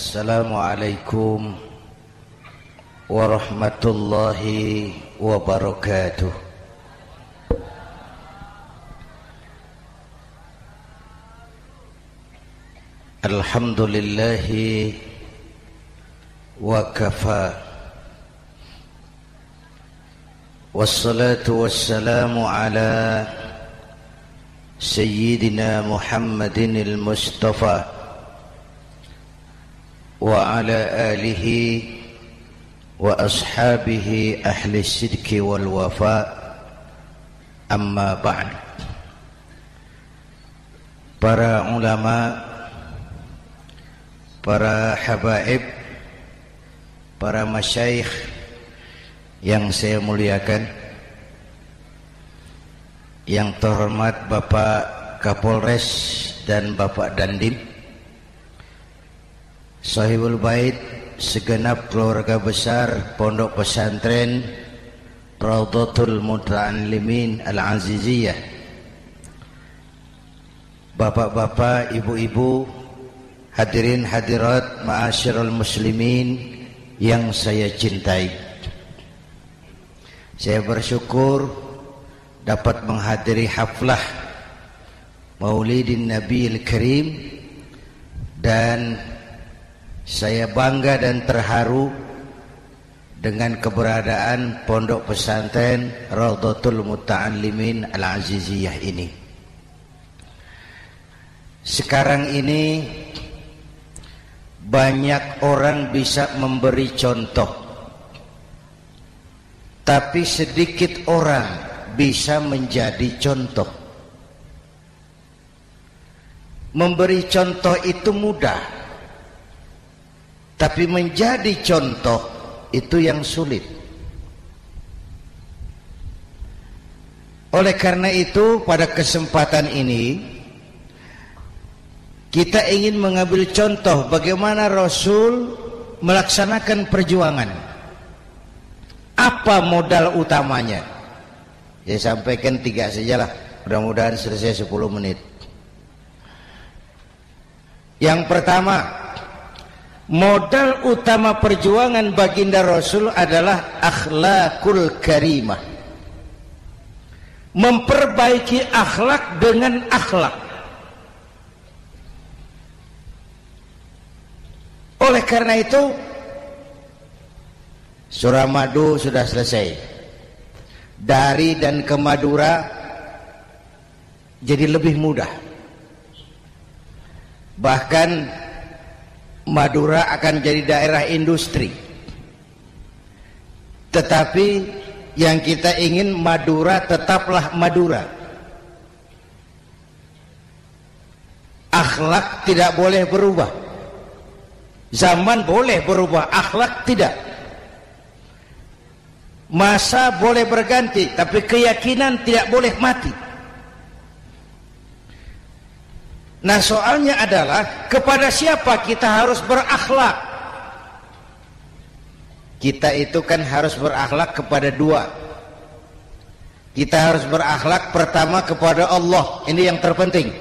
Assalamualaikum warahmatullahi wabarakatuh. Alhamdulillahi wa kafa, wassalatu wassalamu ala sayyidina Muhammadin al-Mustafa wa ala alihi wa ashabihi ahli sidqi wal wafa, amma ba'd. Para ulama, para habaib, para masyayikh yang saya muliakan, yang terhormat Bapak Kapolres dan Bapak Dandim, Sahibul Bait, segenap keluarga besar Pondok Pesantren Raudhatul Muta'allimin Al-Aziziyah, bapak-bapak, ibu-ibu, hadirin hadirat ma'asyiral muslimin yang saya cintai. Saya bersyukur dapat menghadiri haflah Maulidin Nabiyil Karim, dan saya bangga dan terharu dengan keberadaan Pondok Pesantren Raudhatul Muta'allimin Al-Aziziyah ini. Sekarang ini banyak orang bisa memberi contoh, tapi sedikit orang bisa menjadi contoh. Memberi contoh itu mudah, tapi menjadi contoh itu yang sulit. Oleh karena itu, pada kesempatan ini kita ingin mengambil contoh bagaimana Rasul melaksanakan perjuangan. Apa modal utamanya? Saya sampaikan 3 sajalah, mudah-mudahan selesai 10 menit. Yang pertama, modal utama perjuangan baginda Rasul adalah akhlakul karimah. Memperbaiki akhlak dengan akhlak. Oleh karena itu, surah Madu sudah selesai. Dari dan ke Madura jadi lebih mudah. Bahkan Madura akan jadi daerah industri. Tetapi yang kita ingin, Madura tetaplah Madura. Akhlak tidak boleh berubah. Zaman boleh berubah, akhlak tidak. Masa boleh berganti, tapi keyakinan tidak boleh mati. Nah, soalnya adalah kepada siapa kita harus berakhlak. Kita itu kan harus berakhlak kepada 2. Kita harus berakhlak pertama kepada Allah. Ini yang terpenting.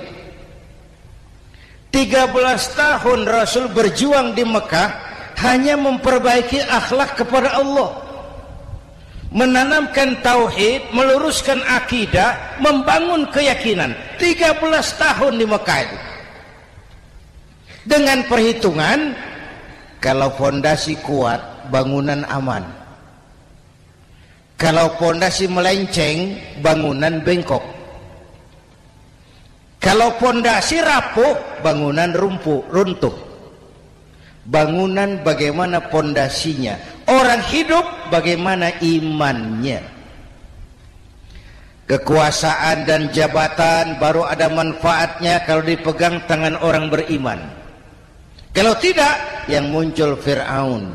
13 tahun Rasul berjuang di Mekah hanya memperbaiki akhlak kepada Allah, menanamkan tauhid, meluruskan akidah, membangun keyakinan. 13 tahun di Mekah itu. Dengan perhitungan, kalau fondasi kuat, bangunan aman. Kalau fondasi melenceng, bangunan bengkok. Kalau fondasi rapuh, bangunan runtuh. Bangunan bagaimana fondasinya? Orang hidup bagaimana imannya? Kekuasaan dan jabatan baru ada manfaatnya kalau dipegang tangan orang beriman. Kalau tidak, yang muncul Fir'aun.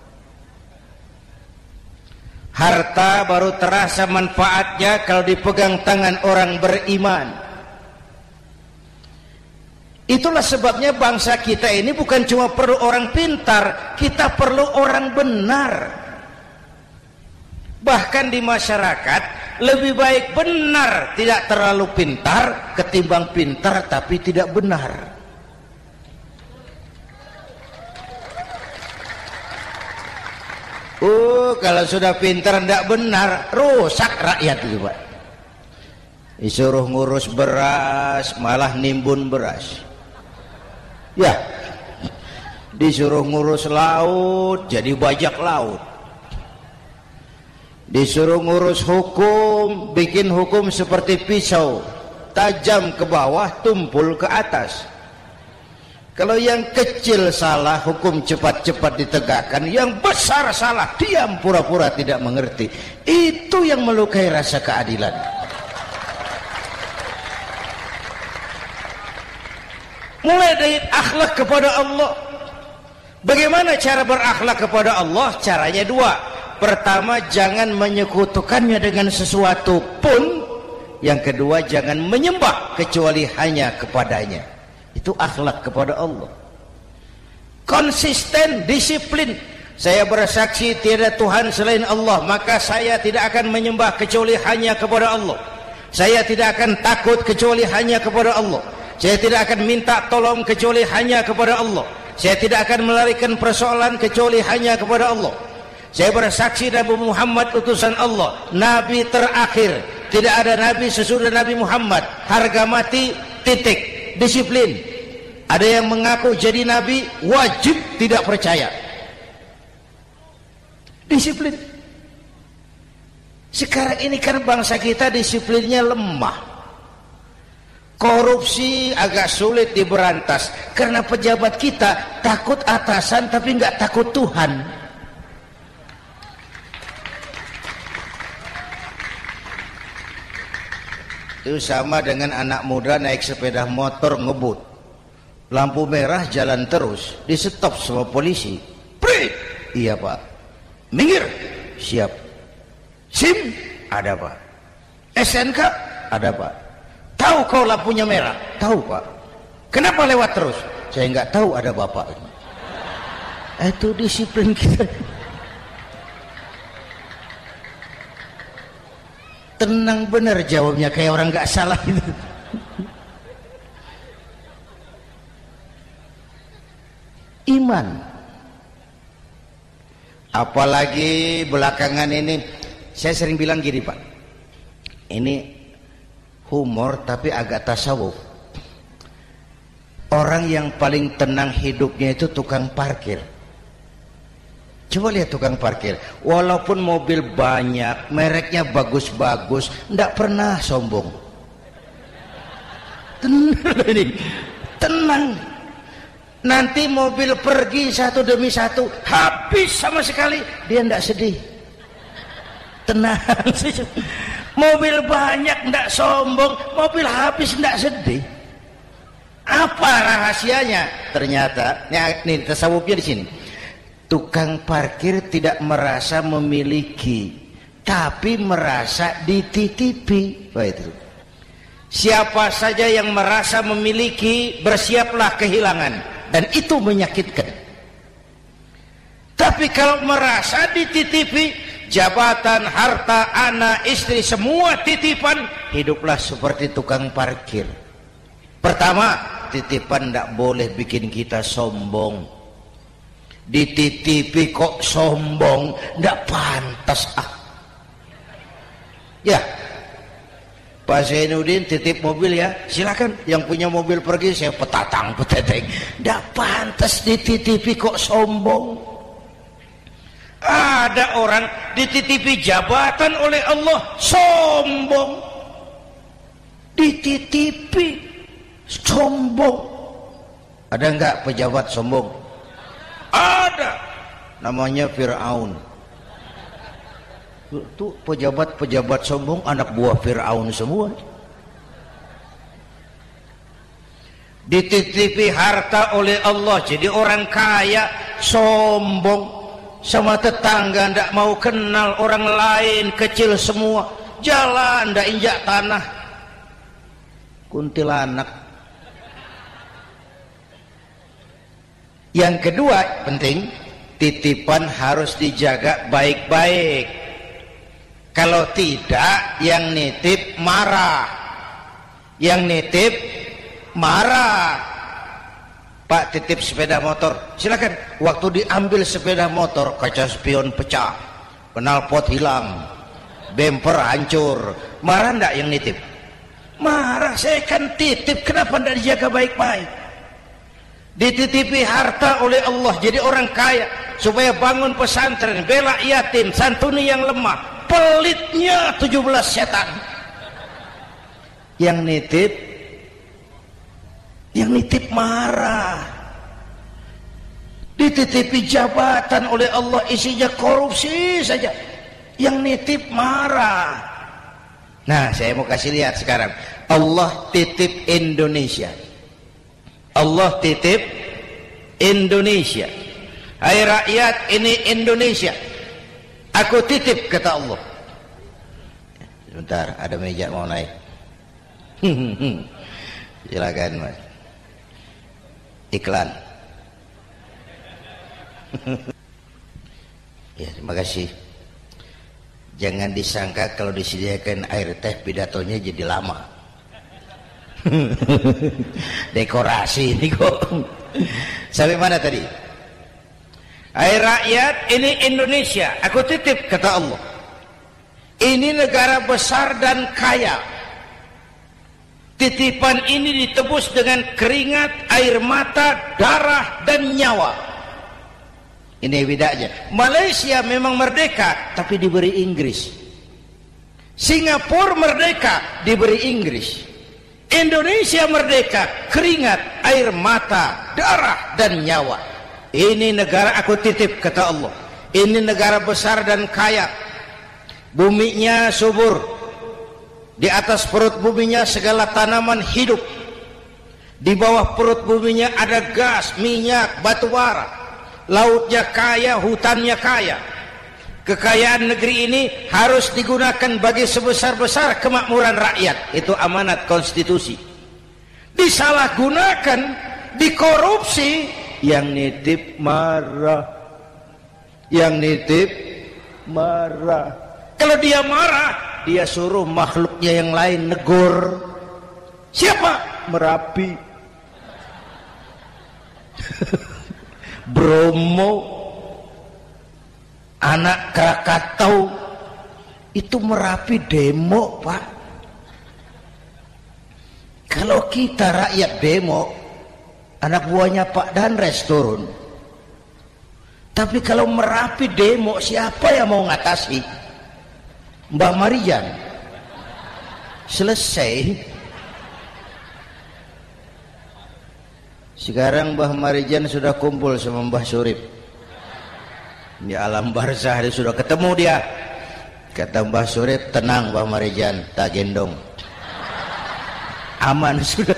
Harta baru terasa manfaatnya kalau dipegang tangan orang beriman. Itulah sebabnya bangsa kita ini bukan cuma perlu orang pintar, kita perlu orang benar. Bahkan di masyarakat lebih baik benar tidak terlalu pintar ketimbang pintar tapi tidak benar. Kalau sudah pintar tidak benar, rusak rakyat itu Pak. Disuruh ngurus beras malah nimbun beras, ya. Disuruh ngurus laut jadi bajak laut. Disuruh ngurus hukum, bikin hukum seperti pisau, tajam ke bawah, tumpul ke atas. Kalau yang kecil salah, hukum cepat-cepat ditegakkan. Yang besar salah, diam pura-pura tidak mengerti. Itu yang melukai rasa keadilan. Mulai dari akhlak kepada Allah. Bagaimana cara berakhlak kepada Allah? Caranya dua. Pertama, jangan menyekutukannya dengan sesuatu pun. Yang kedua, jangan menyembah kecuali hanya kepadanya. Itu akhlak kepada Allah. Konsisten, disiplin. Saya bersaksi tiada Tuhan selain Allah, maka saya tidak akan menyembah kecuali hanya kepada Allah. Saya tidak akan takut kecuali hanya kepada Allah. Saya tidak akan minta tolong kecuali hanya kepada Allah. Saya tidak akan melarikan persoalan kecuali hanya kepada Allah. Saya bersaksi Nabi Muhammad utusan Allah, Nabi terakhir. Tidak ada Nabi sesudah Nabi Muhammad. Harga mati, titik. Disiplin. Ada yang mengaku jadi Nabi, wajib tidak percaya. Disiplin. Sekarang ini kan bangsa kita disiplinnya lemah. Korupsi agak sulit diberantas karena pejabat kita takut atasan tapi nggak takut Tuhan. Itu sama dengan anak muda naik sepeda motor ngebut, lampu merah jalan terus, di stop sama polisi. Prit, iya Pak. Minggir, siap. SIM ada Pak. SNK ada Pak. Tahu kau lampunya merah? Tahu Pak. Kenapa lewat terus? Saya nggak tahu, ada bapak. Itu disiplin kita. Tenang bener jawabnya, kayak orang nggak salah itu. Iman. Apalagi belakangan ini, saya sering bilang gini Pak. Ini humor tapi agak tasawuf. Orang yang paling tenang hidupnya itu tukang parkir. Coba lihat tukang parkir, walaupun mobil banyak, mereknya bagus-bagus, tidak pernah sombong. Tenang. Nanti mobil pergi satu demi satu, habis sama sekali, dia tidak sedih. Tenang. Mobil banyak tidak sombong, mobil habis tidak sedih. Apa rahasianya? Ternyata, ini tasawufnya di sini. Tukang parkir tidak merasa memiliki, tapi merasa dititipi. Wah, itu. Siapa saja yang merasa memiliki, bersiaplah kehilangan, dan itu menyakitkan. Tapi kalau merasa dititipi, jabatan, harta, anak, istri, semua titipan, hiduplah seperti tukang parkir. Pertama, titipan tidak boleh bikin kita sombong. Dititipi kok sombong, tidak pantas. Ya, Pak Zainuddin titip mobil ya, silakan. Yang punya mobil pergi, saya peteteng. Tidak pantas dititipi kok sombong. Ada orang dititipi jabatan oleh Allah, sombong. Dititipi sombong. Ada enggak pejabat sombong? Ada. Namanya Fir'aun. Itu pejabat-pejabat sombong anak buah Fir'aun semua. Dititipi harta oleh Allah, jadi orang kaya, sombong. Sama tetangga tidak mau kenal, orang lain kecil semua, jalan tidak injak tanah. Kuntilanak. Yang kedua penting, titipan harus dijaga baik-baik. Kalau tidak, yang nitip marah. Yang nitip marah. Pak titip sepeda motor, silakan. Waktu diambil sepeda motor, kaca spion pecah, knalpot hilang, bemper hancur. Marah enggak yang nitip? Marah. Saya kan titip, kenapa enggak dijaga baik-baik? Dititipi harta oleh Allah jadi orang kaya supaya bangun pesantren, bela yatim, santuni yang lemah. Pelitnya 17 setan. Yang nitip marah. Dititipi jabatan oleh Allah isinya korupsi saja, yang nitip marah. Nah, saya mau kasih lihat sekarang. Allah titip Indonesia. Allah titip Indonesia. Hai rakyat, ini Indonesia, aku titip, kata Allah. Sebentar, ada meja mau naik. Silakan Mas. Iklan. Ya, terima kasih. Jangan disangka kalau disediakan air teh pidatonya jadi lama. Dekorasi ini kok. Sampai mana tadi? Hai rakyat, ini Indonesia, aku titip, kata Allah. Ini negara besar dan kaya. Titipan ini ditebus dengan keringat, air mata, darah, dan nyawa. Ini bedanya. Malaysia memang merdeka, tapi diberi Inggris. Singapura merdeka, diberi Inggris. Indonesia merdeka, keringat, air mata, darah, dan nyawa. Ini negara aku titip, kata Allah. Ini negara besar dan kaya. Buminya subur. Di atas perut buminya segala tanaman hidup. Di bawah perut buminya ada gas, minyak, batu bara. Lautnya kaya, hutannya kaya. Kekayaan negeri ini harus digunakan bagi sebesar-besar kemakmuran rakyat. Itu amanat konstitusi. Disalahgunakan, dikorupsi, yang nitip marah. Yang nitip marah. Kalau dia marah, dia suruh makhluknya yang lain negur. Siapa? Merapi. Bromo, anak Krakatau, itu Merapi demo, Pak. Kalau kita rakyat demo, anak buahnya Pak Danres turun. Tapi kalau Merapi demo, siapa yang mau ngatasi? Mbah Marijan. Selesai. Sekarang Mbah Marijan sudah kumpul sama Mbah Surip di alam barzah, dia sudah ketemu dia. Kata Mbah Surip, tenang Mbah Marijan, tak gendong, aman sudah.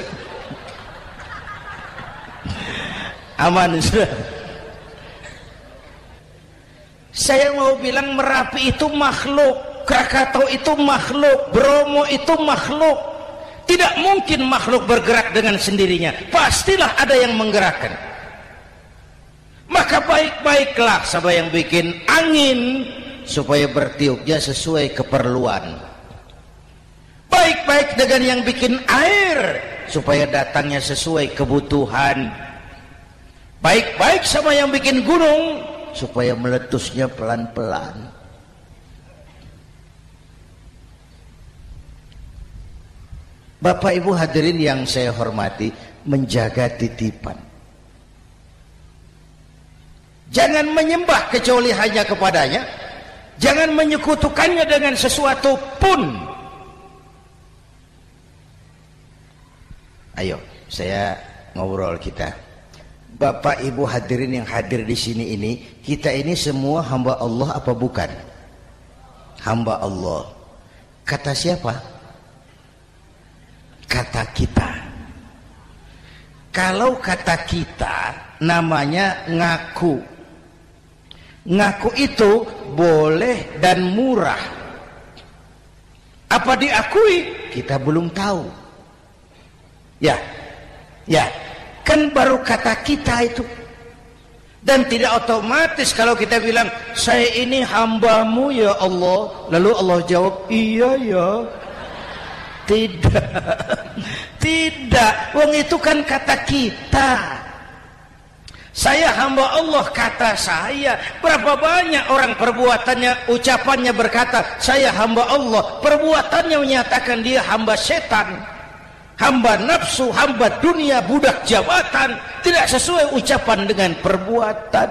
Aman sudah. Saya mau bilang Merapi itu makhluk, Krakatau itu makhluk, Bromo itu makhluk. Tidak mungkin makhluk bergerak dengan sendirinya, pastilah ada yang menggerakkan. Maka baik-baiklah sama yang bikin angin supaya bertiupnya sesuai keperluan. Baik-baik dengan yang bikin air supaya datangnya sesuai kebutuhan. Baik-baik sama yang bikin gunung supaya meletusnya pelan-pelan. Bapak Ibu hadirin yang saya hormati, menjaga titipan. Jangan menyembah kecuali hanya kepadanya. Jangan menyekutukannya dengan sesuatu pun. Ayo, saya ngobrol kita. Bapak Ibu hadirin yang hadir di sini ini, kita ini semua hamba Allah apa bukan? Hamba Allah. Kata siapa? Kata kita. Kalau kata kita namanya ngaku. Ngaku itu boleh dan murah. Apa diakui? Kita belum tahu. Ya, kan baru kata kita itu. Dan tidak otomatis kalau kita bilang, saya ini hambamu ya Allah. Lalu Allah jawab, iya ya. Tidak. Wong itu kan kata kita. Saya hamba Allah, kata saya. Berapa banyak orang perbuatannya, ucapannya berkata saya hamba Allah, perbuatannya menyatakan dia hamba setan, hamba nafsu, hamba dunia, budak jabatan. Tidak sesuai ucapan dengan perbuatan.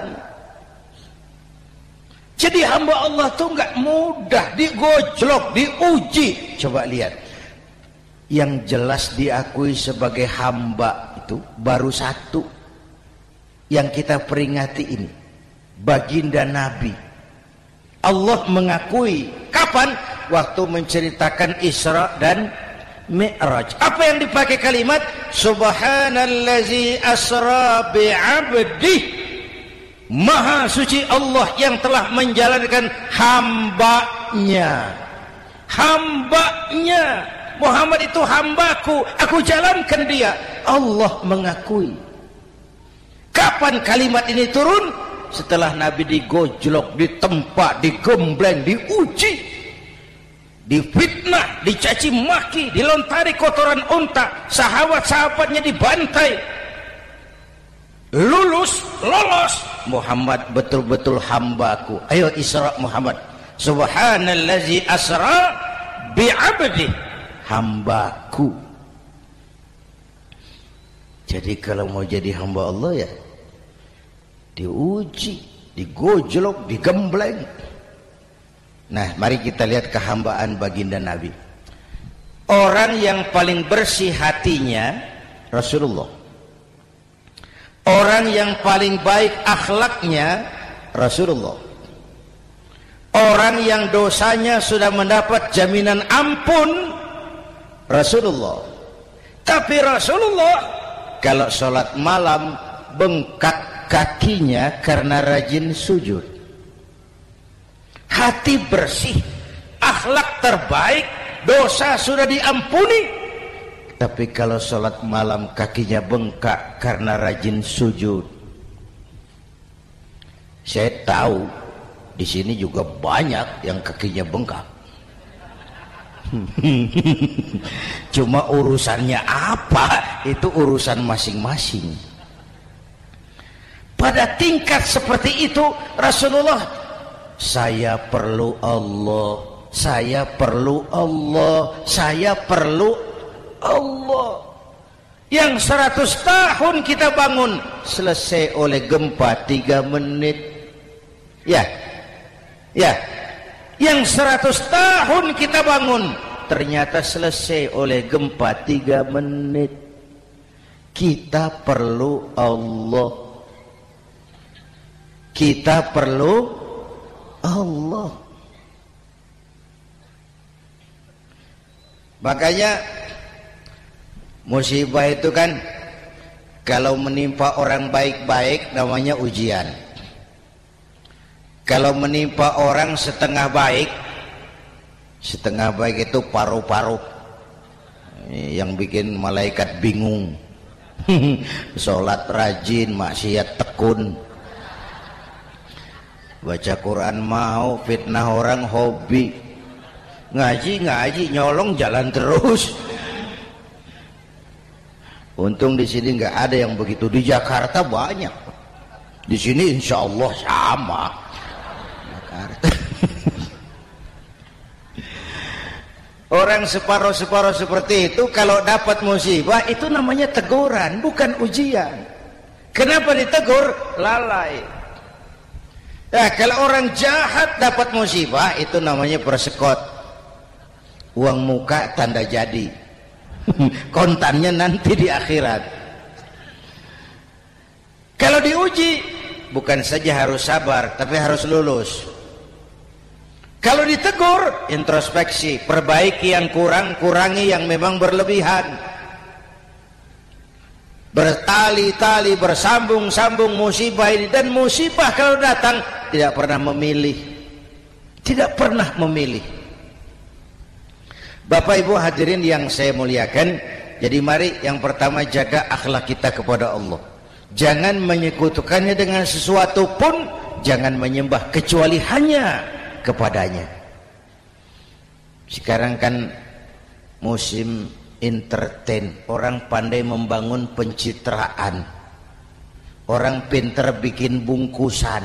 Jadi hamba Allah tuh nggak mudah, digojlok, diuji. Coba lihat, yang jelas diakui sebagai hamba itu baru satu yang kita peringati ini, baginda Nabi. Allah mengakui kapan? Waktu menceritakan Isra dan Mi'raj. Apa yang dipakai kalimat? Subhanallazi asra bi'abdih. Maha suci Allah yang telah menjalankan hambanya. Hambanya. Muhammad itu hambaku, aku jalankan dia. Allah mengakui. Kapan kalimat ini turun? Setelah Nabi digojlok, ditempa, digembleng, diuji, difitnah, dicaci maki, dilontari kotoran unta, sahabat-sahabatnya dibantai. Lolos, Muhammad betul-betul hambaku. Ayo Isra Muhammad. Subhanallazi asra bi'abdi, hambaku. Jadi kalau mau jadi hamba Allah ya diuji, digojlok, digembleng. Nah, mari kita lihat kehambaan baginda Nabi. Orang yang paling bersih hatinya Rasulullah. Orang yang paling baik akhlaknya Rasulullah. Orang yang dosanya sudah mendapat jaminan ampun Rasulullah. Tapi Rasulullah kalau sholat malam bengkak kakinya karena rajin sujud. Hati bersih, akhlak terbaik, dosa sudah diampuni. Tapi kalau sholat malam kakinya bengkak karena rajin sujud. Saya tahu di sini juga banyak yang kakinya bengkak. Cuma urusannya apa? Itu urusan masing-masing. Pada tingkat seperti itu Rasulullah, saya perlu Allah, saya perlu Allah, saya perlu Allah. Yang 100 tahun kita bangun selesai oleh gempa 3 menit. Ya. Yang 100 tahun kita bangun ternyata selesai oleh gempa 3 menit. Kita perlu Allah. Kita perlu Allah. Makanya musibah itu kan kalau menimpa orang baik-baik namanya ujian. Kalau menimpa orang setengah baik itu paru-paru yang bikin malaikat bingung. Sholat rajin, maksiat tekun, baca Quran mau, fitnah orang hobi, ngaji nyolong jalan terus. Untung di sini nggak ada yang begitu. Di Jakarta banyak. Di sini insya Allah sama. Jakarta. Orang separuh-separuh seperti itu kalau dapat musibah itu namanya teguran, bukan ujian. Kenapa ditegur? Lalai. Nah, kalau orang jahat dapat musibah itu namanya persekot. Uang muka tanda jadi. Kontannya nanti di akhirat. Kalau diuji bukan saja harus sabar tapi harus lulus. Kalau ditegur introspeksi, perbaiki yang kurang, kurangi yang memang berlebihan. Bertali-tali, bersambung-sambung musibah ini. Dan musibah kalau datang tidak pernah memilih. Tidak pernah memilih. Bapak Ibu hadirin yang saya muliakan, jadi mari yang pertama jaga akhlak kita kepada Allah. Jangan menyekutukannya dengan sesuatu pun, jangan menyembah kecuali hanya kepadanya. Sekarang kan musim entertain, orang pandai membangun pencitraan. Orang pinter bikin bungkusan.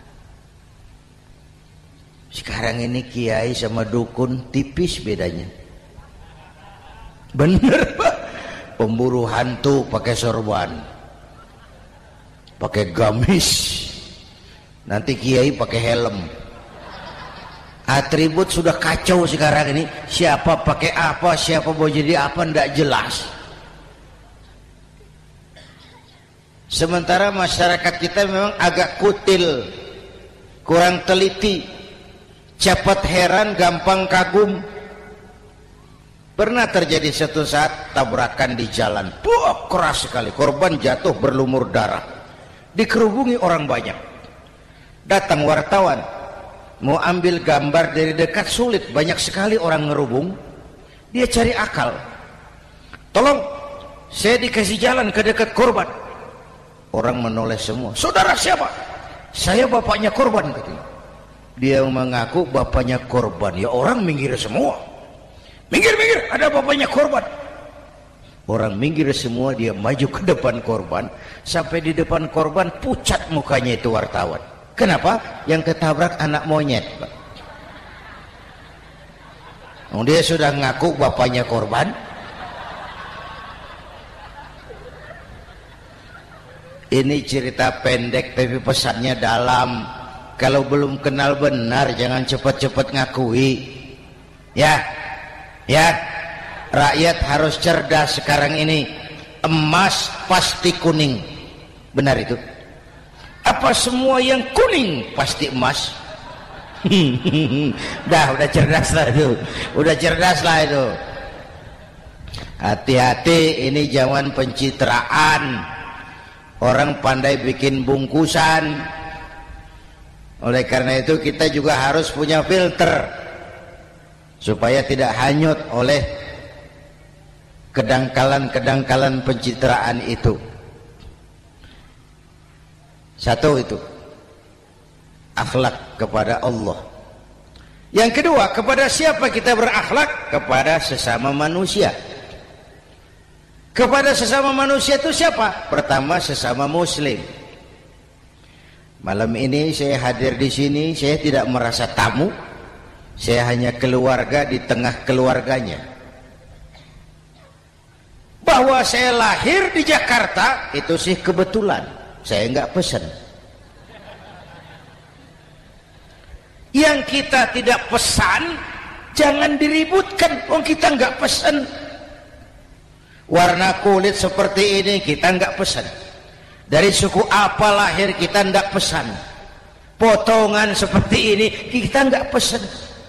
Sekarang ini kiai sama dukun tipis bedanya. Bener Pak. Pemburu hantu pakai sorban, pakai gamis. Nanti kiai pakai helm. Atribut sudah kacau sekarang ini. Siapa pakai apa, siapa mau jadi apa, ndak jelas. Sementara masyarakat kita memang agak kutil, kurang teliti, cepat heran, gampang kagum. Pernah terjadi satu saat tabrakan di jalan, keras sekali, korban jatuh berlumur darah, dikerubungi orang banyak. Datang wartawan, mau ambil gambar dari dekat sulit, banyak sekali orang ngerubung. Dia cari akal, tolong saya dikasih jalan ke dekat korban. Orang menoleh semua. Saudara siapa? Saya bapaknya korban katanya. Dia mengaku bapaknya korban. Ya orang minggir semua. Minggir, ada bapaknya korban. Orang minggir semua, dia maju ke depan korban. Sampai di depan korban pucat mukanya itu wartawan. Kenapa? Yang ketabrak anak monyet, Pak. Dia sudah ngaku bapaknya korban. Ini cerita pendek tapi pesannya dalam. Kalau belum kenal benar jangan cepat-cepat ngakui. Ya. Rakyat harus cerdas sekarang ini. Emas pasti kuning. Benar itu? Apa semua yang kuning pasti emas? udah cerdas lah itu. Udah cerdas lah itu. Hati-hati, ini zaman pencitraan. Orang pandai bikin bungkusan. Oleh karena itu kita juga harus punya filter supaya tidak hanyut oleh kedangkalan-kedangkalan pencitraan itu. Satu itu akhlak kepada Allah. Yang kedua, kepada siapa kita berakhlak? Kepada sesama manusia. Kepada sesama manusia itu siapa? Pertama, sesama muslim. Malam ini saya hadir di sini, saya tidak merasa tamu. Saya hanya keluarga di tengah keluarganya. Bahwa saya lahir di Jakarta itu sih kebetulan. Saya enggak pesan. Yang kita tidak pesan jangan diributkan. Kita enggak pesan. Warna kulit seperti ini kita enggak pesan. Dari suku apa lahir kita enggak pesan. Potongan seperti ini kita enggak pesan.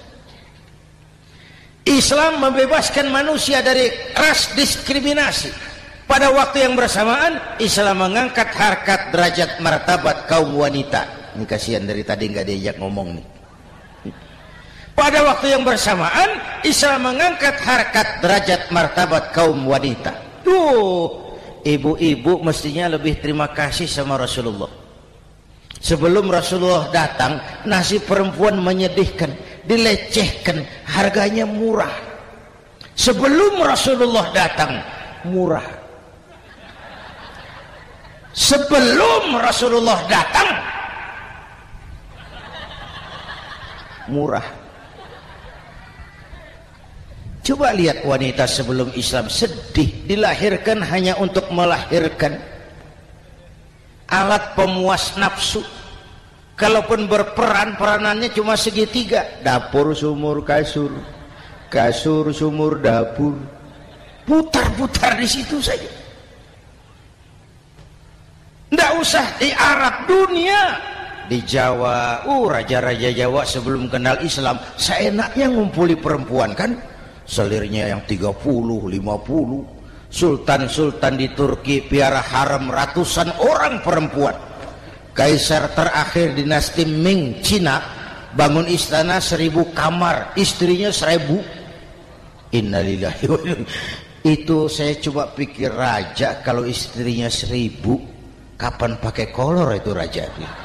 Islam membebaskan manusia dari ras diskriminasi. Pada waktu yang bersamaan Islam mengangkat harkat derajat martabat kaum wanita. Ini kasihan dari tadi enggak diajak ngomong nih. Pada waktu yang bersamaan Islam mengangkat harkat derajat martabat kaum wanita. Ibu-ibu mestinya lebih terima kasih sama Rasulullah. Sebelum Rasulullah datang, nasib perempuan menyedihkan, dilecehkan, harganya murah. Sebelum Rasulullah datang, murah. Sebelum Rasulullah datang, murah. Coba lihat wanita sebelum Islam, sedih, dilahirkan hanya untuk melahirkan, alat pemuas nafsu. Kalaupun berperan, peranannya cuma segitiga, dapur sumur kasur, kasur sumur dapur, putar-putar di situ saja. Nggak usah di Arab, dunia, di Jawa. Raja-raja Jawa sebelum kenal Islam seenaknya ngumpuli perempuan kan. Selirnya yang 30, 50. Sultan-sultan di Turki piara harem ratusan orang perempuan. Kaisar terakhir dinasti Ming Cina bangun istana 1000 kamar, istrinya 1000. Innalillahi wa inna. Itu saya coba pikir, raja kalau istrinya 1000, kapan pakai kolor itu raja?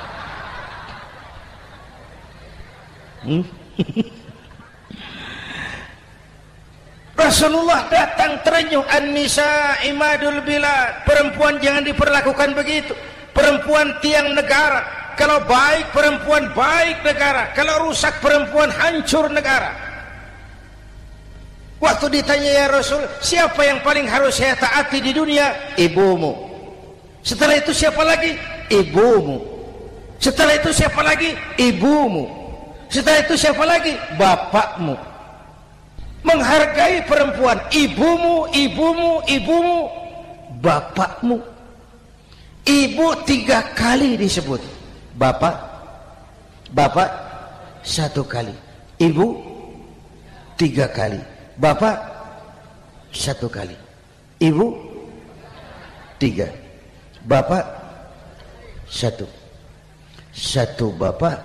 Rasulullah datang terenyuh, an-nisa imadul bilad, perempuan jangan diperlakukan begitu. perempuan tiang negara. Kalau baik perempuan baik negara, kalau rusak perempuan hancur negara. Waktu ditanya ya Rasul, siapa yang paling harus saya taati di dunia? Ibumu. Setelah itu siapa lagi? Ibumu. Setelah itu siapa lagi? Ibumu. Setelah itu siapa lagi? Bapakmu. Menghargai perempuan, ibumu, ibumu, ibumu, bapakmu. Ibu 3 kali disebut. Bapak 1 kali. Ibu 3 kali. Bapak 1 kali. Ibu 3. Bapak 1. 1 bapak.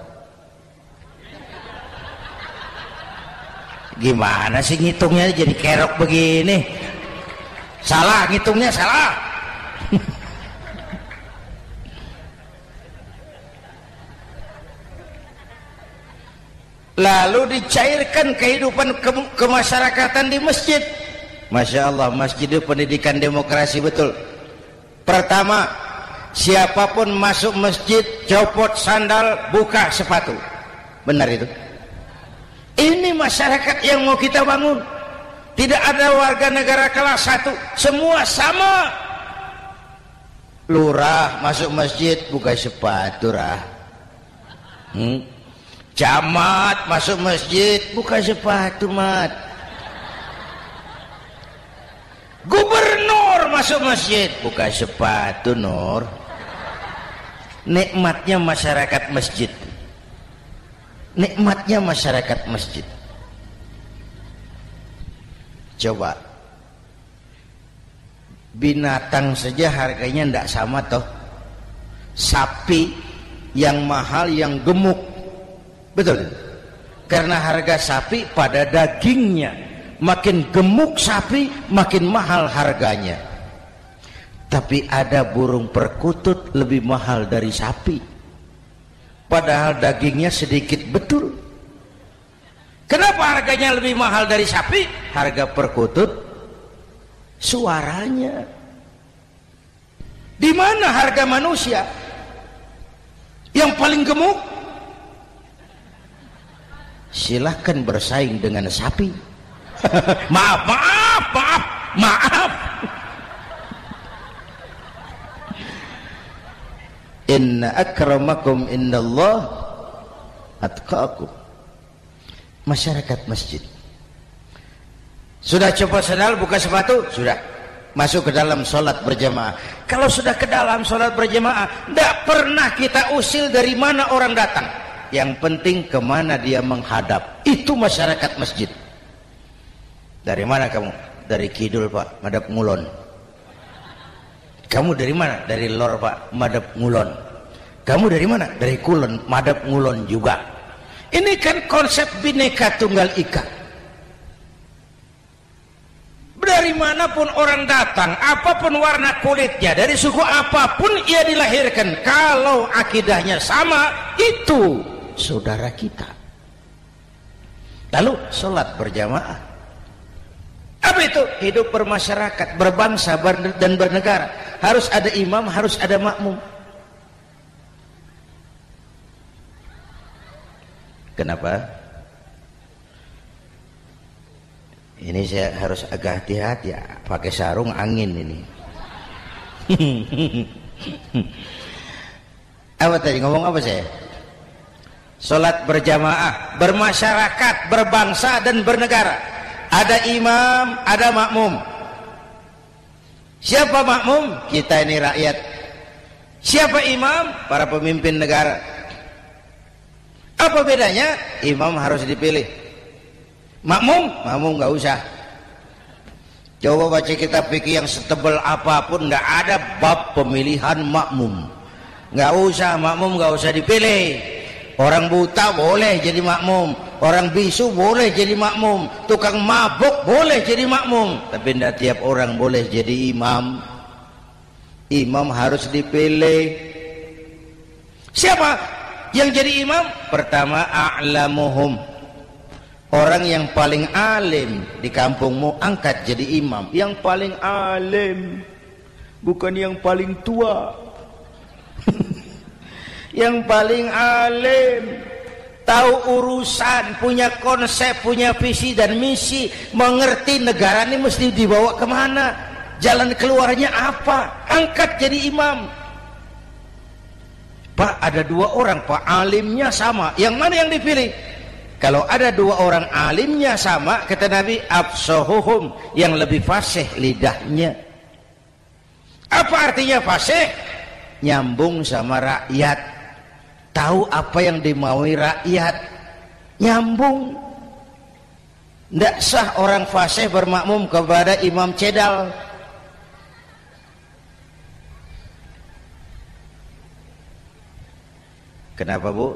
Gimana sih ngitungnya jadi kerok begini? Salah ngitungnya, salah. Lalu dicairkan kehidupan kemasyarakatan di masjid. Masya Allah, masjid itu pendidikan demokrasi betul. Pertama, siapapun masuk masjid copot sandal, buka sepatu. Benar itu? Ini masyarakat yang mau kita bangun. Tidak ada warga negara kelas 1, semua sama. Lurah masuk masjid buka sepatu, Camat masuk masjid buka sepatu, mat. Gubernur masuk masjid buka sepatu, Nur. Nikmatnya masyarakat masjid. Nikmatnya masyarakat masjid. Coba binatang saja harganya tidak sama toh. Sapi yang mahal, yang gemuk, betul. Karena harga sapi pada dagingnya. Makin gemuk sapi, makin mahal harganya. Tapi ada burung perkutut lebih mahal dari sapi, padahal dagingnya sedikit betul. Kenapa harganya lebih mahal dari sapi? Harga perkutut suaranya. Di mana harga manusia? Yang paling gemuk silahkan bersaing dengan sapi. Maaf. Inna akramakum indallah atqakum. Masyarakat masjid sudah coba sandal, buka sepatu, sudah masuk ke dalam sholat berjamaah. Kalau sudah ke dalam sholat berjamaah, tidak pernah kita usil dari mana orang datang. Yang penting kemana dia menghadap. Itu masyarakat masjid. Dari mana kamu? Dari kidul, Pak, madhab ngulon. Kamu dari mana? Dari lor, Pak, madhab ngulon. Kamu dari mana? Dari kulon, madhab ngulon juga. Ini kan konsep Bhinneka Tunggal Ika. Dari manapun orang datang, apapun warna kulitnya, dari suku apapun ia dilahirkan, kalau akidahnya sama, itu saudara kita. Lalu sholat berjamaah. Apa itu? Hidup bermasyarakat, berbangsa dan bernegara. Harus ada imam, harus ada makmum. Kenapa? Ini saya harus agak hati-hati ya, pakai sarung angin ini. Apa tadi, ngomong apa saya? Sholat berjamaah, bermasyarakat, berbangsa dan bernegara. Ada imam, ada makmum. Siapa makmum? Kita ini rakyat. Siapa imam? Para pemimpin negara. Apa bedanya? Imam harus dipilih. Makmum nggak usah. Coba baca kitab fikih yang setebal apapun, nggak ada bab pemilihan makmum. Nggak usah, makmum nggak usah dipilih. Orang buta boleh jadi makmum, orang bisu boleh jadi makmum, tukang mabuk boleh jadi makmum, tapi tidak tiap orang boleh jadi imam. Imam harus dipilih. Siapa yang jadi imam? Pertama, a'lamuhum, orang yang paling alim di kampungmu, angkat jadi imam. Yang paling alim, bukan yang paling tua. yang paling alim, tahu urusan, punya konsep, punya visi dan misi, mengerti negara ini mesti dibawa kemana, jalan keluarnya apa, angkat jadi imam. Pak, ada 2 orang Pak, alimnya sama, yang mana yang dipilih? Kalau ada 2 orang alimnya sama, kata Nabi, afsahuhum, yang lebih fasih lidahnya. Apa artinya fasih? Nyambung sama rakyat, tahu apa yang dimaui rakyat, nyambung. Tidak sah orang fasih bermakmum kepada imam cedal. Kenapa, Bu?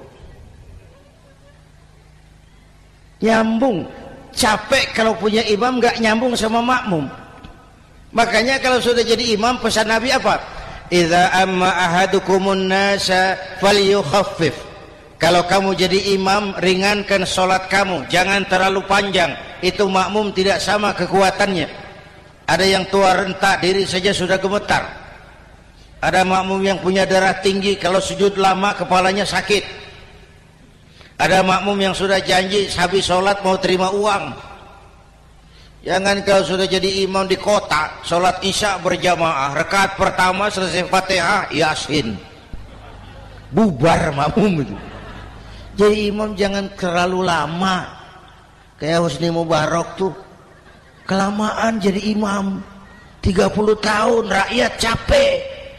Nyambung. Capek kalau punya imam gak nyambung sama makmum. Makanya kalau sudah jadi imam, pesan Nabi apa? Idza amma ahadukumun nasa falyukhaffif. Kalau kamu jadi imam, ringankan sholat kamu, jangan terlalu panjang. Itu makmum tidak sama kekuatannya. Ada yang tua renta, diri saja sudah gemetar. Ada makmum yang punya darah tinggi, kalau sujud lama kepalanya sakit. Ada makmum yang sudah janji habis sholat mau terima uang. Jangan kalau sudah jadi imam di kota, sholat isya berjamaah, rakaat pertama selesai Fatihah, Yasin, bubar makmum itu. Jadi imam jangan terlalu lama. Kayak Husni Mubarak tuh, kelamaan jadi imam, 30 tahun, rakyat capek.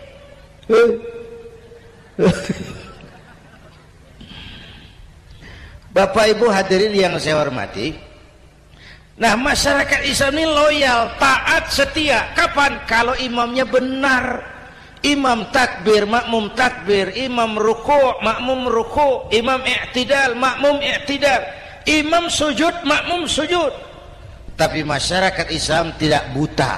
Bapak Ibu hadirin yang saya hormati, nah masyarakat Islam ini loyal, taat, setia. Kapan? Kalau imamnya benar. Imam takbir, makmum takbir. Imam ruku', makmum ruku'. Imam i'tidal, makmum i'tidal. Imam sujud, makmum sujud. Tapi masyarakat Islam tidak buta.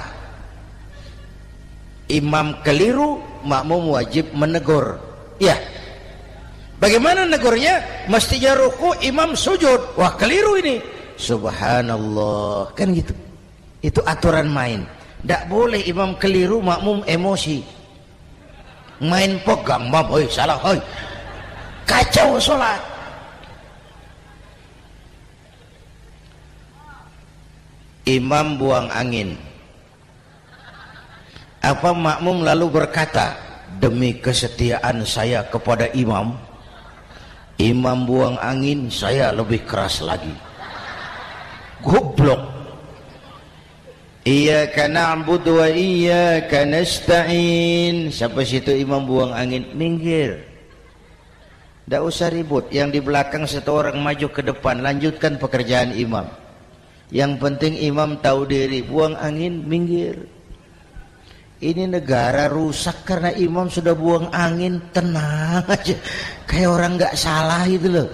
Imam keliru, makmum wajib menegur. Ya. Bagaimana negurnya? Mestinya ruku, imam sujud. Wah, keliru ini. Subhanallah, kan gitu. Itu aturan main. Tidak boleh imam keliru, makmum emosi. Main pegang, oi salah, oi. Kacau sholat. Imam buang angin. Apa makmum lalu berkata, demi kesetiaan saya kepada imam, imam buang angin, saya lebih keras lagi. Goblok. Iyyaka na'budu wa iyyaka nasta'in. Sampai situ imam buang angin, minggir. Tidak usah ribut. Yang di belakang satu orang maju ke depan, lanjutkan pekerjaan imam. Yang penting imam tahu diri, buang angin, minggir. Ini negara rusak karena imam sudah buang angin, tenang aja. Kayak orang nggak salah itu loh.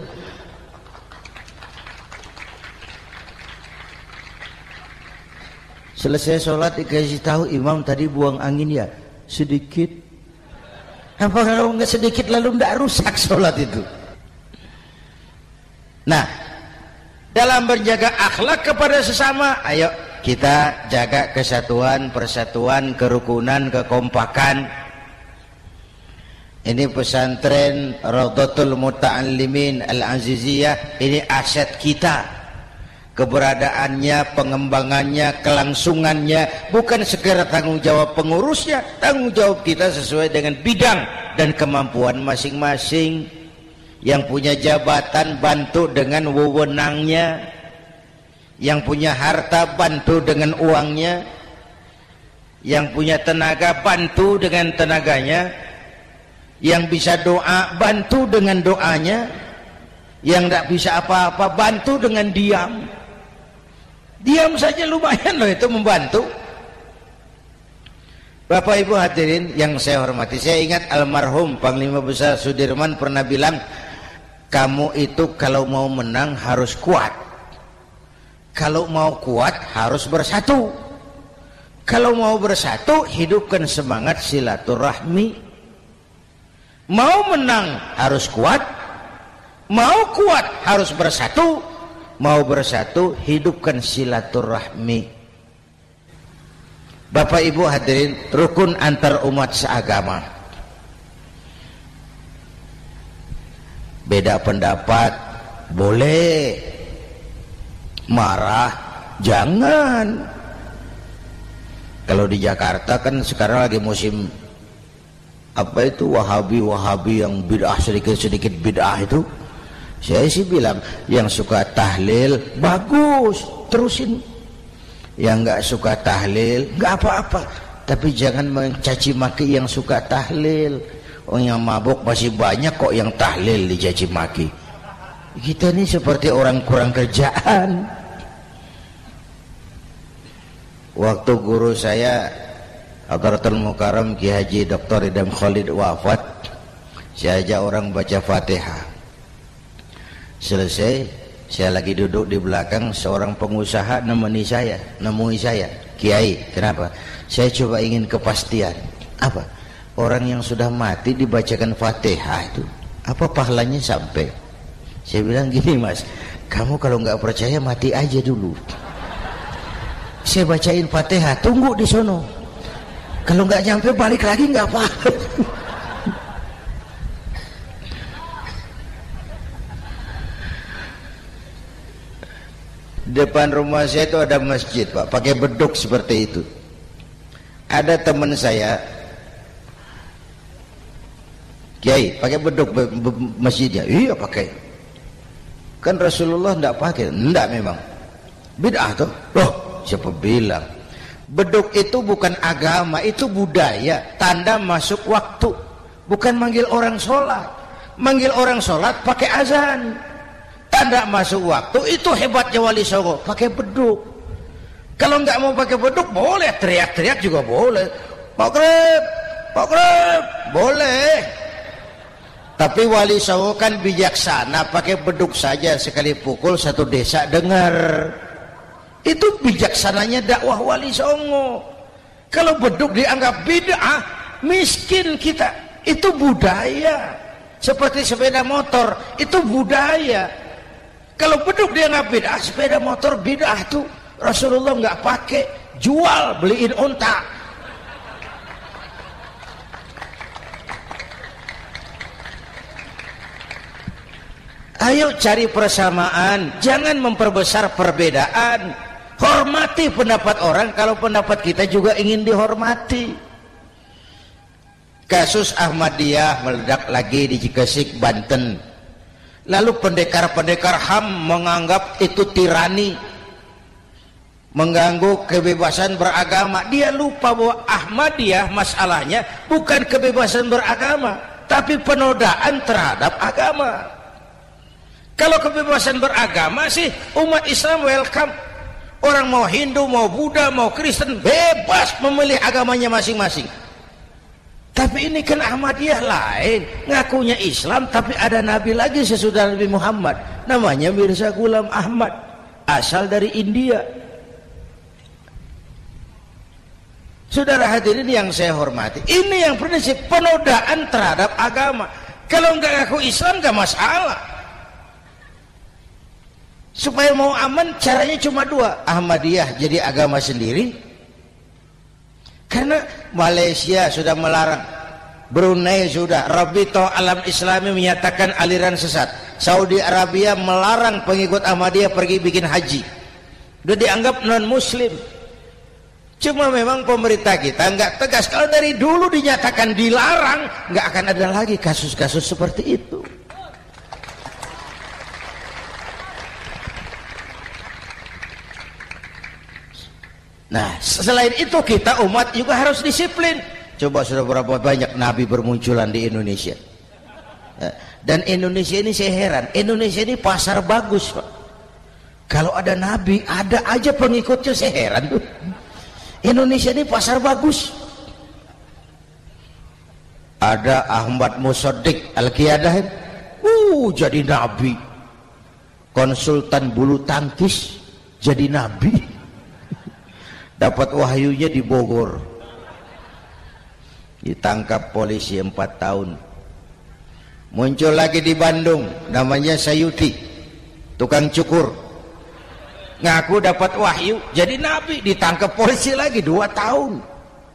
Selesai sholat dikasih tahu imam tadi buang angin ya, sedikit. Apa kalau nggak sedikit lalu nggak rusak sholat itu? Nah, dalam menjaga akhlak kepada sesama, ayo kita jaga kesatuan, persatuan, kerukunan, kekompakan. Ini pesantren Raudhatul Muta'allimin Al-Aziziyah, ini aset kita. Keberadaannya, pengembangannya, kelangsungannya, bukan segera tanggung jawab pengurusnya, tanggung jawab kita sesuai dengan bidang dan kemampuan masing-masing. Yang punya jabatan bantu dengan wewenangnya, yang punya harta bantu dengan uangnya, yang punya tenaga bantu dengan tenaganya, yang bisa doa bantu dengan doanya, yang tidak bisa apa-apa bantu dengan diam. Diam saja lumayan loh itu membantu. Bapak Ibu hadirin yang saya hormati, saya ingat almarhum Panglima Besar Sudirman pernah bilang, kamu itu kalau mau menang harus kuat. Kalau mau kuat harus bersatu. Kalau mau bersatu, hidupkan semangat silaturahmi. Mau menang harus kuat, mau kuat harus bersatu, mau bersatu hidupkan silaturahmi. Bapak Ibu hadirin, rukun antar umat seagama. beda pendapat boleh, marah jangan. Kalau di Jakarta kan sekarang lagi musim apa itu wahabi yang bid'ah, sedikit bid'ah itu. Saya sih bilang yang suka tahlil bagus, terusin. Yang nggak suka tahlil nggak apa-apa, tapi jangan mencaci maki yang suka tahlil. Yang mabuk masih banyak kok yang tahlil dicaci maki. Kita ini seperti orang kurang kerjaan. Waktu guru saya Hadratul Mukarram Ki Haji Dr. Idham Khalid wafat, saya ajak orang baca Fatihah. Selesai, saya lagi duduk di belakang, seorang pengusaha nemui saya, Kiai, kenapa? Saya coba ingin kepastian. Apa? Orang yang sudah mati dibacakan Fatihah itu, apa pahalanya sampai? Saya bilang gini, Mas, kamu kalau nggak percaya mati aja dulu. Saya bacain Fatihah, tunggu di sono. Kalau nggak nyampe balik lagi nggak apa-apa. Depan rumah saya itu ada masjid, Pak, pakai beduk seperti itu. Ada teman saya, Kiai, pakai beduk masjidnya. Iya pakai. Kan Rasulullah enggak pakai. Enggak memang. Bid'ah tuh. Loh, siapa bilang? Beduk itu bukan agama, itu budaya, tanda masuk waktu. Bukan manggil orang sholat. Manggil orang sholat pakai azan. Tanda masuk waktu, itu hebatnya Wali Songo, pakai beduk. Kalau nggak mau pakai beduk boleh, teriak-teriak juga boleh. Pak Krep, boleh. Tapi Wali Songo kan bijaksana, pakai beduk saja, sekali pukul satu desa dengar. Itu bijaksananya dakwah Wali Songo. Kalau beduk dianggap bid'ah, miskin kita. Itu budaya. Seperti sepeda motor, itu budaya. Kalau beduk dianggap bid'ah, sepeda motor bid'ah tuh. Rasulullah nggak pakai, jual, beliin unta. Ayo cari persamaan, jangan memperbesar perbedaan. Hormati pendapat orang kalau pendapat kita juga ingin dihormati. Kasus Ahmadiyah meledak lagi di Cikesik, Banten. Lalu pendekar-pendekar HAM menganggap itu tirani, mengganggu kebebasan beragama. Dia lupa bahwa Ahmadiyah masalahnya bukan kebebasan beragama, tapi penodaan terhadap agama. Kalau kebebasan beragama sih umat Islam welcome. Orang mau Hindu, mau Buddha, mau Kristen bebas memilih agamanya masing-masing. Tapi ini kan Ahmadiyah lain, ngakunya Islam tapi ada nabi lagi sesudah Nabi Muhammad, namanya Mirza Ghulam Ahmad, asal dari India. Saudara hadirin yang saya hormati, ini yang prinsip penodaan terhadap agama. Kalau nggak ngaku Islam nggak masalah. Supaya mau aman caranya cuma dua, Ahmadiyah jadi agama sendiri, karena Malaysia sudah melarang, Brunei sudah, Rabito Alam Islami menyatakan aliran sesat, Saudi Arabia melarang pengikut Ahmadiyah pergi bikin haji, udah dianggap non muslim. Cuma memang pemerintah kita nggak tegas. Kalau dari dulu dinyatakan dilarang, nggak akan ada lagi kasus-kasus seperti itu. Nah, selain itu kita umat juga harus disiplin. Coba sudah berapa banyak nabi bermunculan di Indonesia. Dan Indonesia ini saya heran, Indonesia ini pasar bagus, Pak. Kalau ada nabi, ada aja pengikutnya, saya heran tuh. Indonesia ini pasar bagus. Ada Ahmad Musaddiq Al-Qiyadah, jadi nabi. Konsultan bulu tangkis jadi nabi. Dapat wahyunya di Bogor, ditangkap polisi 4 tahun. Muncul lagi di Bandung, namanya Sayuti, tukang cukur, ngaku dapat wahyu jadi nabi, ditangkap polisi lagi 2 tahun.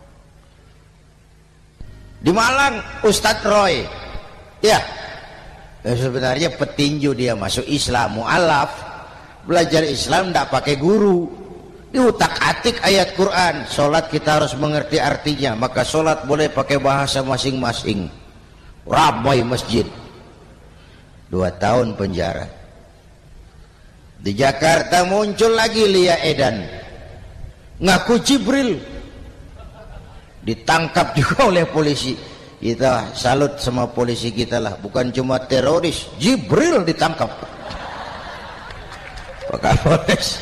Di Malang Ustadz Roy, ya Sebenarnya petinju dia masuk Islam, mu'alaf. Belajar Islam tidak pakai guru, diutak-atik ayat Quran. Sholat kita harus mengerti artinya, maka sholat boleh pakai bahasa masing-masing. Ramai masjid. 2 tahun penjara. Di Jakarta muncul lagi Lia Edan, ngaku Jibril, ditangkap juga oleh polisi. Kita salut sama polisi kita lah, bukan cuma teroris, Jibril ditangkap Pak Kapolres.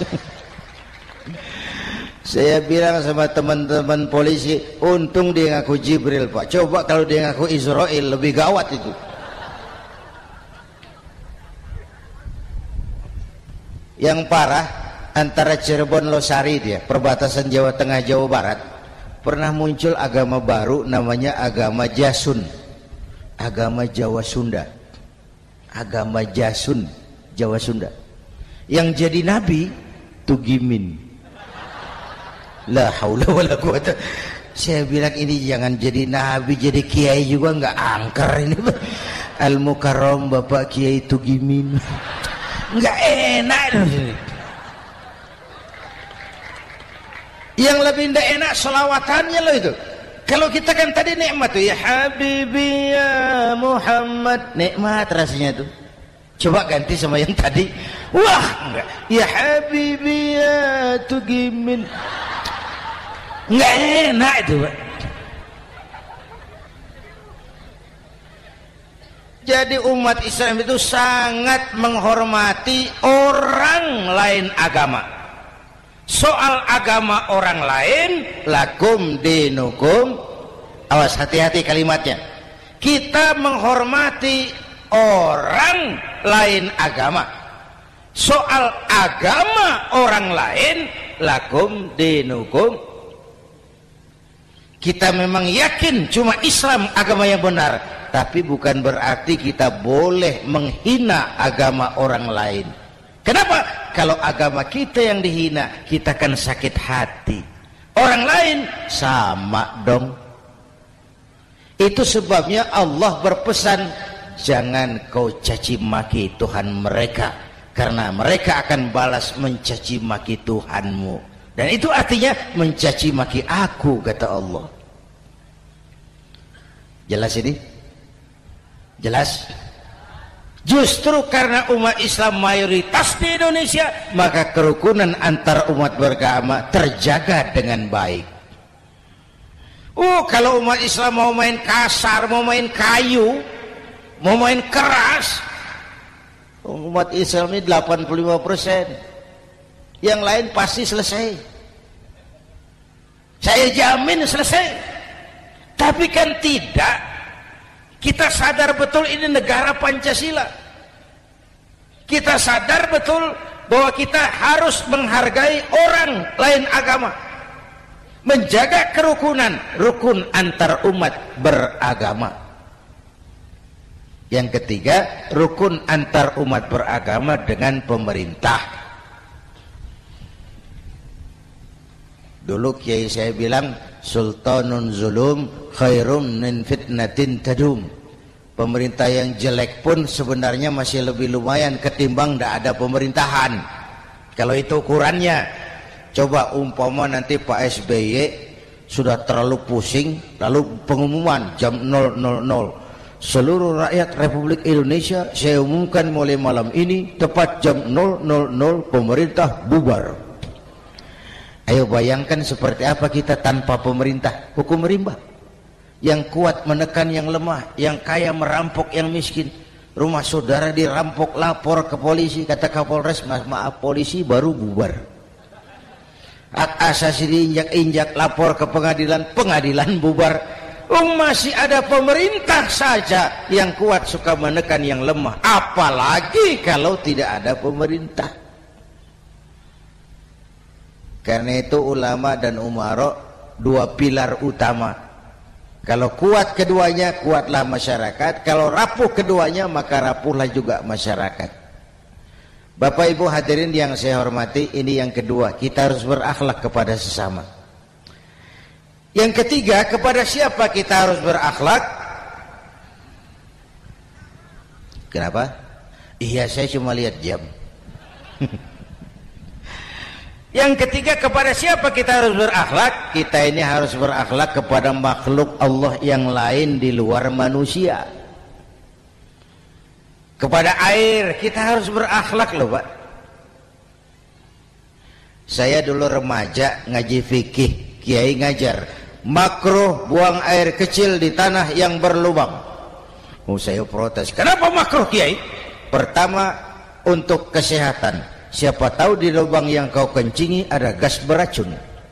Saya bilang sama teman-teman polisi, untung dia ngaku Jibril Pak, coba kalau dia ngaku Israel lebih gawat itu. Yang parah antara Cirebon Losari, dia perbatasan Jawa Tengah Jawa Barat, pernah muncul agama baru namanya agama Jasun, agama Jawa Sunda, agama Jasun Jawa Sunda. Yang jadi nabi Tugimin. La haula wala quwata. Saya bilang ini jangan jadi nabi, jadi kiai juga nggak angker ini. Al Mukarram Bapak Kiai Tugimin. Nggak enak. Yang lebih tidak enak selawatannya loh itu. Kalau kita kan tadi nikmat tuh, ya Habibi ya Muhammad, nikmat rasanya tuh. Coba ganti sama yang tadi, wah enggak, ya Habibi ya Tugimin, nggak enak itu Pak. Jadi umat Islam itu sangat menghormati orang lain agama. Soal agama orang lain, lakum dinukum, awas hati-hati kalimatnya. Kita menghormati orang lain agama. Soal agama orang lain, lakum dinukum. Kita memang yakin cuma Islam agama yang benar, tapi bukan berarti kita boleh menghina agama orang lain. Kenapa? Kalau agama kita yang dihina, kita kan sakit hati. Orang lain sama dong. Itu sebabnya Allah berpesan, jangan kau caci maki Tuhan mereka, karena mereka akan balas mencaci maki Tuhanmu. Dan itu artinya mencaci maki aku, kata Allah. Jelas ini? Jelas? Justru karena umat Islam mayoritas di Indonesia, maka kerukunan antar umat beragama terjaga dengan baik. Kalau umat Islam mau main kasar, mau main kayu, mau main keras, umat Islam ini 85%. Yang lain pasti selesai. Saya jamin selesai. Tapi kan tidak. Kita sadar betul ini negara Pancasila. Kita sadar betul bahwa kita harus menghargai orang lain agama, menjaga kerukunan, rukun antar umat beragama. Yang ketiga, rukun antar umat beragama dengan pemerintah. Dulu kiai saya bilang, sultanun zulum khairum min fitnatin tadum. Pemerintah yang jelek pun sebenarnya masih lebih lumayan ketimbang tidak ada pemerintahan. Kalau itu ukurannya. Coba umpama nanti Pak SBY sudah terlalu pusing, lalu pengumuman jam 000, seluruh rakyat Republik Indonesia saya umumkan mulai malam ini tepat jam 000 pemerintah bubar. Ayo bayangkan seperti apa kita tanpa pemerintah. Hukum rimba. Yang kuat menekan yang lemah, yang kaya merampok yang miskin. Rumah saudara dirampok, lapor ke polisi, kata Kapolres, maaf polisi baru bubar. Hak asasi diinjak-injak, lapor ke pengadilan, pengadilan bubar. Masih ada pemerintah saja yang kuat suka menekan yang lemah, apalagi kalau tidak ada pemerintah. Karena itu ulama dan umara dua pilar utama. Kalau kuat keduanya, kuatlah masyarakat. Kalau rapuh keduanya, maka rapuhlah juga masyarakat. Bapak Ibu hadirin yang saya hormati, ini yang kedua, kita harus berakhlak kepada sesama. Yang ketiga, kepada siapa kita harus berakhlak? Kenapa? Iya, saya cuma lihat jam. Yang ketiga, kepada siapa kita harus berakhlak? Kita ini harus berakhlak kepada makhluk Allah yang lain di luar manusia. Kepada air kita harus berakhlak loh Pak. Saya dulu remaja ngaji fikih, kiai ngajar makruh buang air kecil di tanah yang berlubang. Oh, saya protes. Kenapa makruh kiai? Pertama, untuk kesehatan. Siapa tahu di lubang yang kau kencingi ada gas beracun.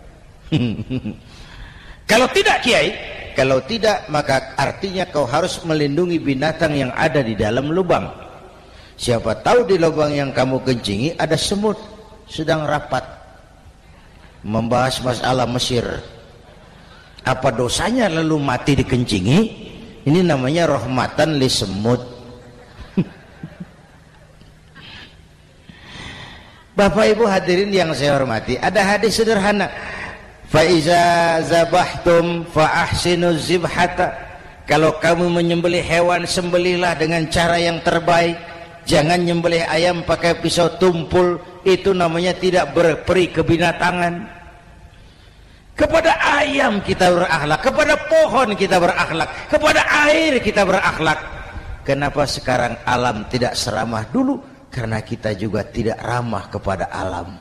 Kalau tidak kiai, kalau tidak maka artinya kau harus melindungi binatang yang ada di dalam lubang. Siapa tahu di lubang yang kamu kencingi ada semut sedang rapat membahas masalah Mesir. Apa dosanya lalu mati dikencingi? Ini namanya rahmatan li semut. Bapak Ibu hadirin yang saya hormati, ada hadis sederhana. Fa iza zabahtum fa ahsinu zibhata. Kalau kamu menyembelih hewan, sembelihlah dengan cara yang terbaik. Jangan nyembelih ayam pakai pisau tumpul, itu namanya tidak berperi kebinatangan. Kepada ayam kita berakhlak, kepada pohon kita berakhlak, kepada air kita berakhlak. Kenapa sekarang alam tidak seramah dulu? Karena kita juga tidak ramah kepada alam.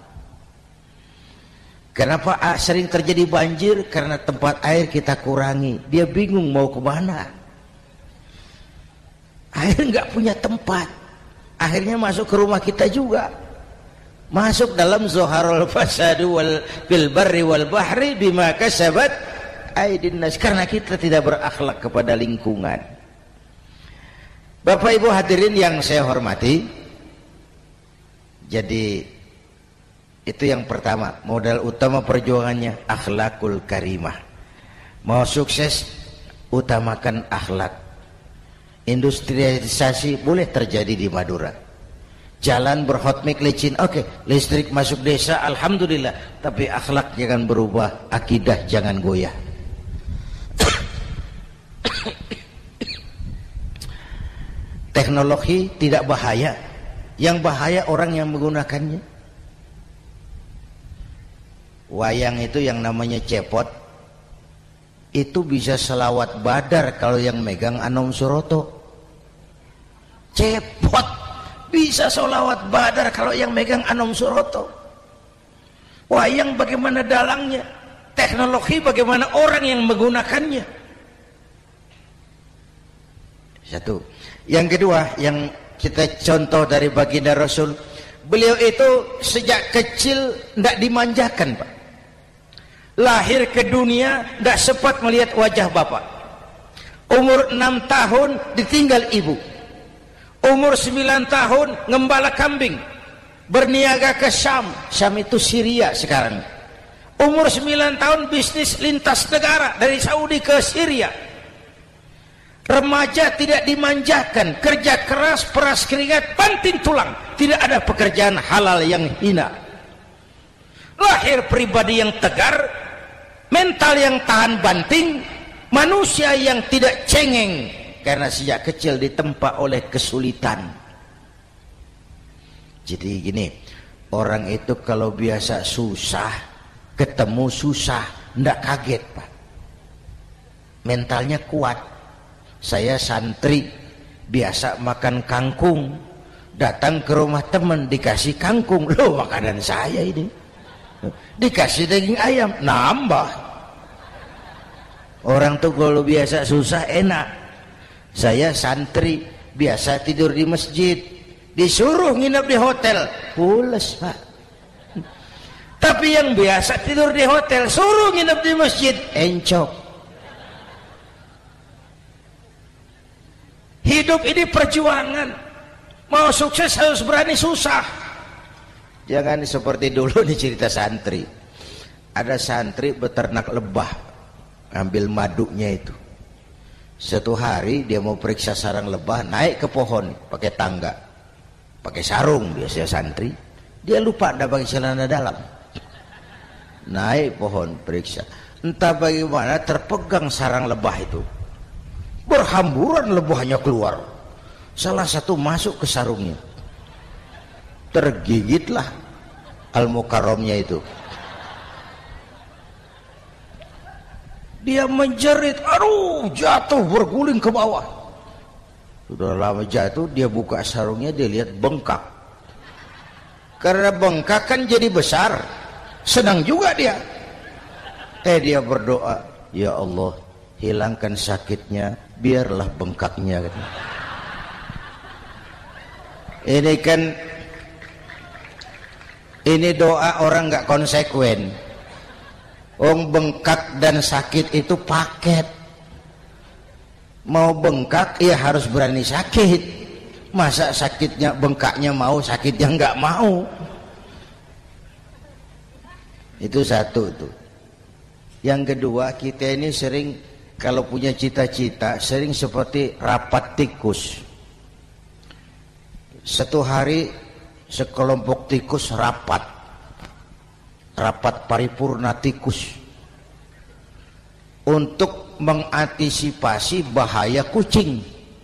Kenapa sering terjadi banjir? Karena tempat air kita kurangi. Dia bingung mau kemana. Air nggak punya tempat. Akhirnya masuk ke rumah kita juga. Masuk dalam zuharul fasadu fil barri wal bahri bima kasabat aydin nas. Karena kita tidak berakhlak kepada lingkungan. Bapak Ibu hadirin yang saya hormati, jadi itu yang pertama, modal utama perjuangannya akhlakul karimah. Mau sukses, utamakan akhlak. Industrialisasi boleh terjadi di Madura. Jalan berhotmik licin, oke. Listrik masuk desa, alhamdulillah. Tapi akhlak jangan berubah, akidah jangan goyah. Teknologi tidak bahaya. Yang bahaya orang yang menggunakannya. Wayang itu yang namanya cepot, itu bisa selawat badar kalau yang megang Anom Suroto. Cepot bisa selawat badar kalau yang megang Anom Suroto. Wayang bagaimana dalangnya, teknologi bagaimana orang yang menggunakannya. Satu. Yang kedua, yang kita contoh dari baginda Rasul, beliau itu sejak kecil tidak dimanjakan Pak. Lahir ke dunia tidak sempat melihat wajah bapak. Umur 6 tahun ditinggal ibu. Umur 9 tahun ngembala kambing, berniaga ke Syam. Syam itu Syria sekarang. Umur 9 tahun bisnis lintas negara dari Saudi ke Syria. Remaja tidak dimanjakan, kerja keras, peras keringat, banting tulang. Tidak ada pekerjaan halal yang hina. Lahir pribadi yang tegar, mental yang tahan banting, manusia yang tidak cengeng karena sejak kecil ditempa oleh kesulitan. Jadi gini, orang itu kalau biasa susah, ketemu susah, ndak kaget Pak. Mentalnya kuat. Saya santri biasa makan kangkung, datang ke rumah teman dikasih kangkung, loh makanan saya ini, dikasih daging ayam nambah. Orang tuh kalau biasa susah enak. Saya santri biasa tidur di masjid, disuruh nginep di hotel, pules Pak. Tapi yang biasa tidur di hotel suruh nginep di masjid, encok. Hidup ini perjuangan. Mau sukses harus berani susah. Jangan seperti dulu nih cerita santri. Ada santri beternak lebah, ambil madunya itu. Satu hari dia mau periksa sarang lebah, naik ke pohon pakai tangga, pakai sarung biasanya santri. Dia lupa ada pakai celana dalam. Naik pohon periksa, entah bagaimana terpegang sarang lebah itu. Berhamburan lebahnya keluar. salah satu masuk ke sarungnya, tergigitlah Al-Mukarramnya itu. Dia menjerit, aduh, jatuh berguling ke bawah. Sudah lama jatuh, dia buka sarungnya, dia lihat bengkak. Karena bengkak kan jadi besar, senang juga dia. Dia berdoa, ya Allah, hilangkan sakitnya, biarlah bengkaknya. Ini doa orang nggak konsekuen. Bengkak dan sakit itu paket. Mau bengkak ya harus berani sakit. Masa sakitnya bengkaknya mau, sakitnya nggak mau. Itu satu tuh. Yang kedua, kita ini sering kalau punya cita-cita sering seperti rapat tikus. Satu hari sekelompok tikus rapat paripurna tikus untuk mengantisipasi bahaya kucing.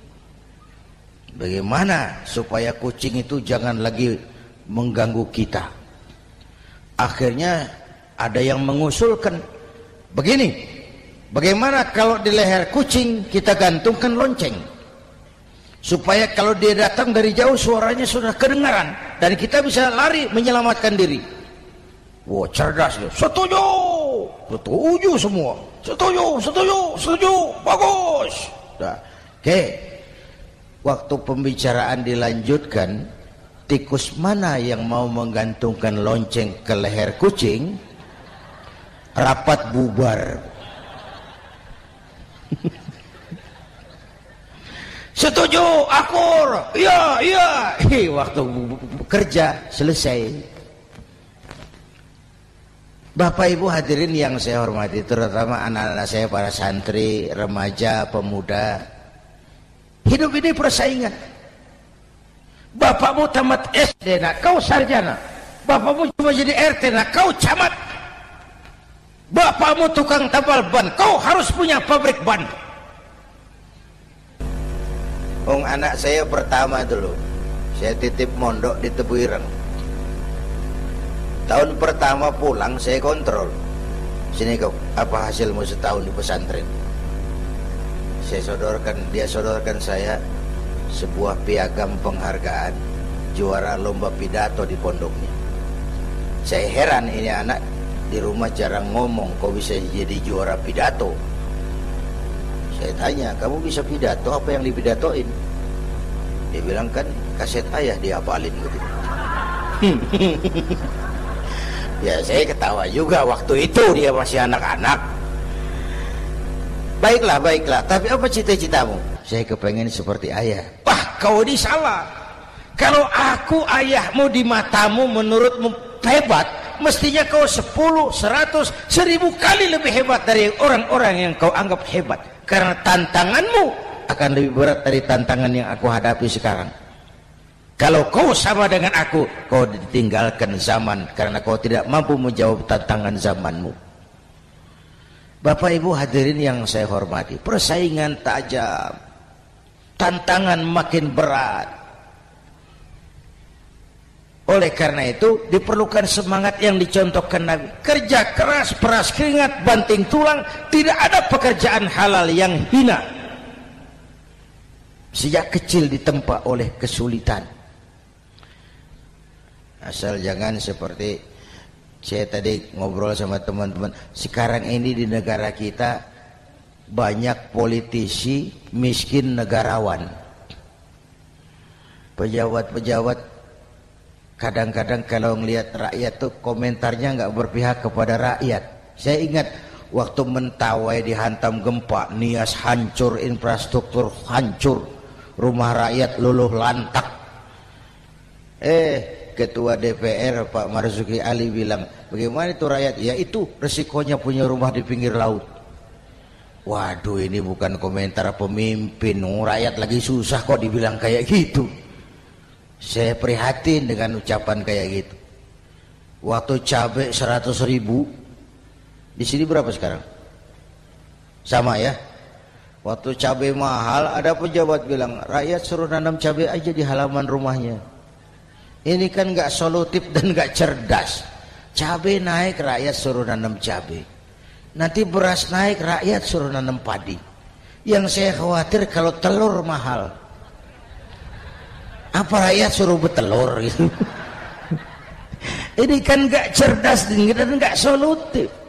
Bagaimana supaya kucing itu jangan lagi mengganggu kita. Akhirnya ada yang mengusulkan begini, bagaimana kalau di leher kucing kita gantungkan lonceng, supaya kalau dia datang dari jauh suaranya sudah kedengaran dan kita bisa lari menyelamatkan diri. Wah, cerdas dia. Setuju semua. Setuju, bagus. Nah, oke. Waktu pembicaraan dilanjutkan, tikus mana yang mau menggantungkan lonceng ke leher kucing? Rapat bubar. Setuju, akur. Iya. Waktu kerja selesai. Bapak Ibu hadirin yang saya hormati, terutama anak-anak saya, para santri, remaja, pemuda. Hidup ini persaingan. Bapakmu tamat SD, nak kau sarjana. Bapakmu cuma jadi RT, nak kau camat. Bapakmu tukang tambal ban, kau harus punya pabrik ban. Anak saya pertama dulu, saya titip mondok di Tebuireng. Tahun pertama pulang saya kontrol, sini kau, apa hasilmu setahun di pesantren? Dia sodorkan saya sebuah piagam penghargaan juara lomba pidato di pondoknya. Saya heran, ini anak di rumah jarang ngomong, kok bisa jadi juara pidato? Saya tanya, kamu bisa pidato, apa yang dipidatoin? Dia bilang, kan kaset ayah dihafalin gitu. Ya saya ketawa juga, waktu itu dia masih anak-anak. Baiklah, tapi apa cita-citamu? Saya kepengen seperti ayah. Wah, kau ini salah. Kalau aku ayahmu di matamu menurutmu hebat, mestinya kau 10, 100, 1000 kali lebih hebat dari orang-orang yang kau anggap hebat. Karena tantanganmu akan lebih berat dari tantangan yang aku hadapi sekarang. Kalau kau sama dengan aku, kau ditinggalkan zaman karena kau tidak mampu menjawab tantangan zamanmu. Bapak Ibu hadirin yang saya hormati, persaingan tajam, tantangan makin berat. Oleh karena itu diperlukan semangat yang dicontohkan Nabi. Kerja keras, peras keringat, banting tulang, tidak ada pekerjaan halal yang hina. Sejak kecil ditempa oleh kesulitan. Asal jangan seperti saya tadi ngobrol sama teman-teman, sekarang ini di negara kita banyak politisi miskin negarawan. Pejabat-pejabat kadang-kadang kalau ngelihat rakyat tuh komentarnya nggak berpihak kepada rakyat. Saya ingat waktu Mentawai dihantam gempa, Nias hancur, infrastruktur hancur, rumah rakyat luluh lantak. Ketua DPR Pak Marzuki Ali bilang, bagaimana itu rakyat? Ya itu resikonya punya rumah di pinggir laut. Waduh, ini bukan komentar pemimpin, rakyat lagi susah kok dibilang kayak gitu. Saya prihatin dengan ucapan kayak gitu. Waktu cabai 100.000, di sini berapa sekarang? Sama ya? Waktu cabai mahal, ada pejabat bilang, rakyat suruh nanam cabai aja di halaman rumahnya. Ini kan gak solutif dan gak cerdas. Cabai naik, rakyat suruh nanam cabai. Nanti beras naik, rakyat suruh nanam padi. Yang saya khawatir kalau telur mahal, apa rakyat suruh bertelur gitu. Ini kan gak cerdas dan gak solutif.